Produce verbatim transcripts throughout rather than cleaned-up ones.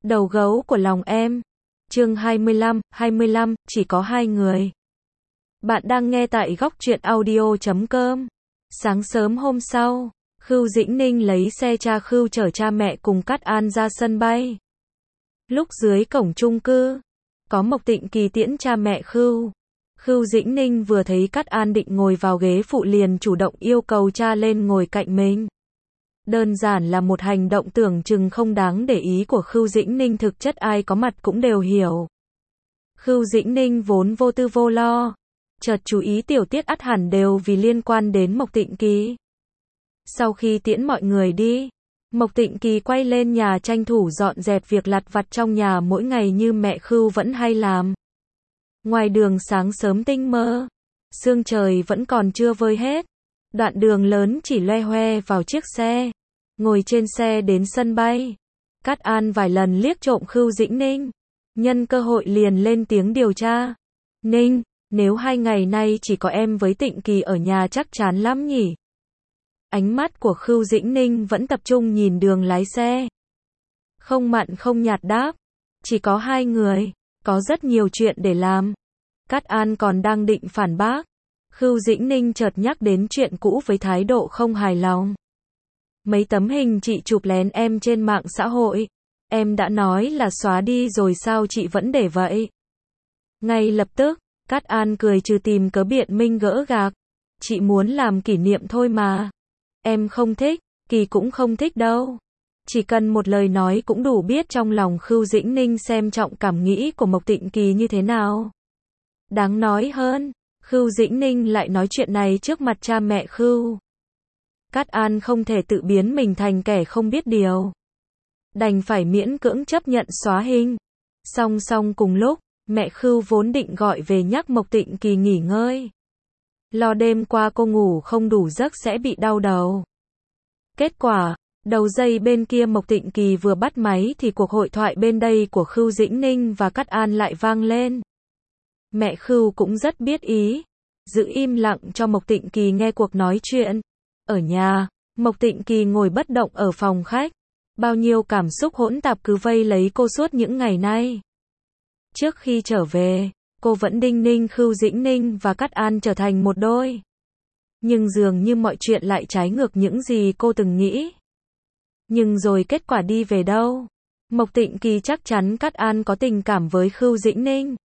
Đầu gấu của lòng em. Chương hai mươi lăm, hai mươi lăm, chỉ có hai người. Bạn đang nghe tại góc truyện audio chấm com. Sáng sớm hôm sau, Khưu Dĩnh Ninh lấy xe cha Khưu chở cha mẹ cùng Cát An ra sân bay. Lúc dưới cổng chung cư, có Mộc Tịnh Kỳ tiễn cha mẹ Khưu. Khưu Dĩnh Ninh vừa thấy Cát An định ngồi vào ghế phụ liền chủ động yêu cầu cha lên ngồi cạnh mình. Đơn giản là một hành động tưởng chừng không đáng để ý của Khưu Dĩnh Ninh, thực chất ai có mặt cũng đều hiểu. Khưu Dĩnh Ninh vốn vô tư vô lo, chợt chú ý tiểu tiết ắt hẳn đều vì liên quan đến Mộc Tịnh Kỳ. Sau khi tiễn mọi người đi, Mộc Tịnh Kỳ quay lên nhà tranh thủ dọn dẹp việc lặt vặt trong nhà mỗi ngày như mẹ Khưu vẫn hay làm. Ngoài đường sáng sớm tinh mơ, sương trời vẫn còn chưa vơi hết. Đoạn đường lớn chỉ loe hoe vào chiếc xe. Ngồi trên xe đến sân bay, Cát An vài lần liếc trộm Khưu Dĩnh Ninh, nhân cơ hội liền lên tiếng điều tra. Ninh, nếu hai ngày nay chỉ có em với Tịnh Kỳ ở nhà chắc chán lắm nhỉ? Ánh mắt của Khưu Dĩnh Ninh vẫn tập trung nhìn đường lái xe. Không mặn không nhạt đáp, chỉ có hai người, có rất nhiều chuyện để làm. Cát An còn đang định phản bác, Khưu Dĩnh Ninh chợt nhắc đến chuyện cũ với thái độ không hài lòng. Mấy tấm hình chị chụp lén em trên mạng xã hội, em đã nói là xóa đi rồi sao chị vẫn để vậy? Ngay lập tức, Cát An cười trừ tìm cớ biện minh gỡ gạc. Chị muốn làm kỷ niệm thôi mà. Em không thích, Kỳ cũng không thích đâu. Chỉ cần một lời nói cũng đủ biết trong lòng Khưu Dĩnh Ninh xem trọng cảm nghĩ của Mộc Tịnh Kỳ như thế nào. Đáng nói hơn, Khưu Dĩnh Ninh lại nói chuyện này trước mặt cha mẹ Khưu. Cát An không thể tự biến mình thành kẻ không biết điều, đành phải miễn cưỡng chấp nhận xóa hình. Song song cùng lúc, mẹ Khưu vốn định gọi về nhắc Mộc Tịnh Kỳ nghỉ ngơi, lo đêm qua cô ngủ không đủ giấc sẽ bị đau đầu. Kết quả, đầu dây bên kia Mộc Tịnh Kỳ vừa bắt máy thì cuộc hội thoại bên đây của Khưu Dĩnh Ninh và Cát An lại vang lên. Mẹ Khưu cũng rất biết ý, giữ im lặng cho Mộc Tịnh Kỳ nghe cuộc nói chuyện. Ở nhà, Mộc Tịnh Kỳ ngồi bất động ở phòng khách. Bao nhiêu cảm xúc hỗn tạp cứ vây lấy cô suốt những ngày nay. Trước khi trở về, cô vẫn đinh ninh Khưu Dĩnh Ninh và Cát An trở thành một đôi. Nhưng dường như mọi chuyện lại trái ngược những gì cô từng nghĩ. Nhưng rồi kết quả đi về đâu? Mộc Tịnh Kỳ chắc chắn Cát An có tình cảm với Khưu Dĩnh Ninh.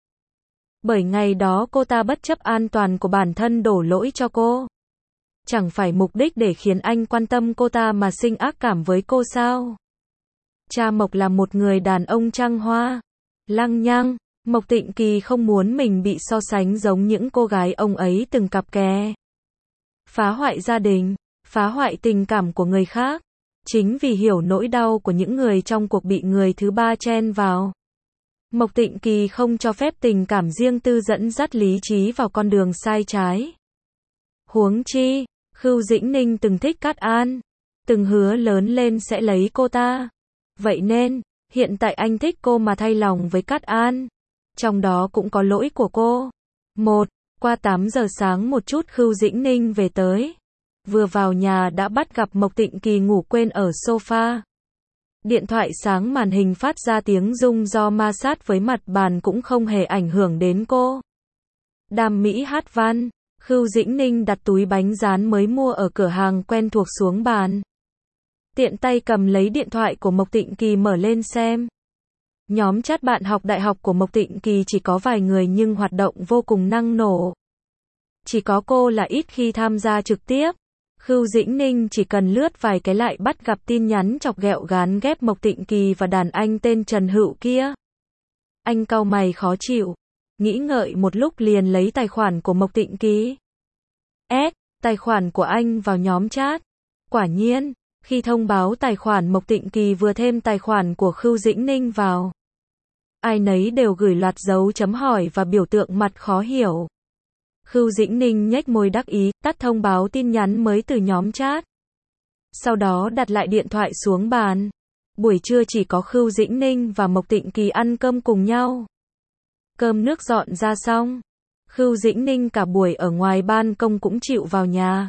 Bởi ngày đó cô ta bất chấp an toàn của bản thân đổ lỗi cho cô. Chẳng phải mục đích để khiến anh quan tâm cô ta mà sinh ác cảm với cô sao? Cha Mộc là một người đàn ông trăng hoa, lăng nhăng. Mộc Tịnh Kỳ không muốn mình bị so sánh giống những cô gái ông ấy từng cặp kè. Phá hoại gia đình, phá hoại tình cảm của người khác. Chính vì hiểu nỗi đau của những người trong cuộc bị người thứ ba chen vào, Mộc Tịnh Kỳ không cho phép tình cảm riêng tư dẫn dắt lý trí vào con đường sai trái. Huống chi, Khưu Dĩnh Ninh từng thích Cát An, từng hứa lớn lên sẽ lấy cô ta. Vậy nên, hiện tại anh thích cô mà thay lòng với Cát An. Trong đó cũng có lỗi của cô. Một, qua tám giờ sáng một chút Khưu Dĩnh Ninh về tới. Vừa vào nhà đã bắt gặp Mộc Tịnh Kỳ ngủ quên ở sofa. Điện thoại sáng màn hình phát ra tiếng rung do ma sát với mặt bàn cũng không hề ảnh hưởng đến cô. Đam mỹ hát văn. Khưu Dĩnh Ninh đặt túi bánh rán mới mua ở cửa hàng quen thuộc xuống bàn. Tiện tay cầm lấy điện thoại của Mộc Tịnh Kỳ mở lên xem. Nhóm chat bạn học đại học của Mộc Tịnh Kỳ chỉ có vài người nhưng hoạt động vô cùng năng nổ. Chỉ có cô là ít khi tham gia trực tiếp. Khưu Dĩnh Ninh chỉ cần lướt vài cái lại bắt gặp tin nhắn chọc ghẹo gán ghép Mộc Tịnh Kỳ và đàn anh tên Trần Hữu kia. Anh cau mày khó chịu, nghĩ ngợi một lúc liền lấy tài khoản của Mộc Tịnh Kỳ. Add tài khoản của anh vào nhóm chat. Quả nhiên, khi thông báo tài khoản Mộc Tịnh Kỳ vừa thêm tài khoản của Khưu Dĩnh Ninh vào, ai nấy đều gửi loạt dấu chấm hỏi và biểu tượng mặt khó hiểu. Khưu Dĩnh Ninh nhếch môi đắc ý, tắt thông báo tin nhắn mới từ nhóm chat. Sau đó đặt lại điện thoại xuống bàn. Buổi trưa chỉ có Khưu Dĩnh Ninh và Mộc Tịnh Kỳ ăn cơm cùng nhau. Cơm nước dọn ra xong, Khưu Dĩnh Ninh cả buổi ở ngoài ban công cũng chịu vào nhà.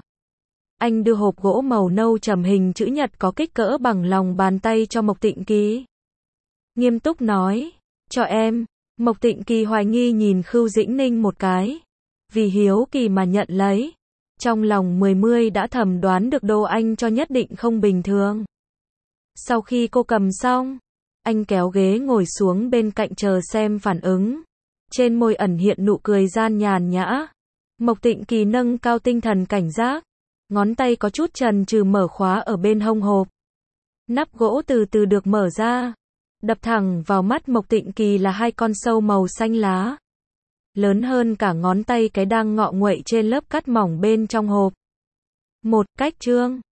Anh đưa hộp gỗ màu nâu trầm hình chữ nhật có kích cỡ bằng lòng bàn tay cho Mộc Tịnh Kỳ. nghiêm túc nói, cho em. Mộc Tịnh Kỳ hoài nghi nhìn Khưu Dĩnh Ninh một cái, vì hiếu kỳ mà nhận lấy. Trong lòng mười mươi đã thầm đoán được đồ anh cho nhất định không bình thường. Sau khi cô cầm xong, anh kéo ghế ngồi xuống bên cạnh chờ xem phản ứng. Trên môi ẩn hiện nụ cười gian nhàn nhã. Mộc Tịnh Kỳ nâng cao tinh thần cảnh giác, ngón tay có chút chần chừ mở khóa ở bên hông hộp. Nắp gỗ từ từ được mở ra. Đập thẳng vào mắt Mộc Tịnh Kỳ là hai con sâu màu xanh lá. Lớn hơn cả ngón tay cái đang ngọ nguậy trên lớp cắt mỏng bên trong hộp. Một cách trương.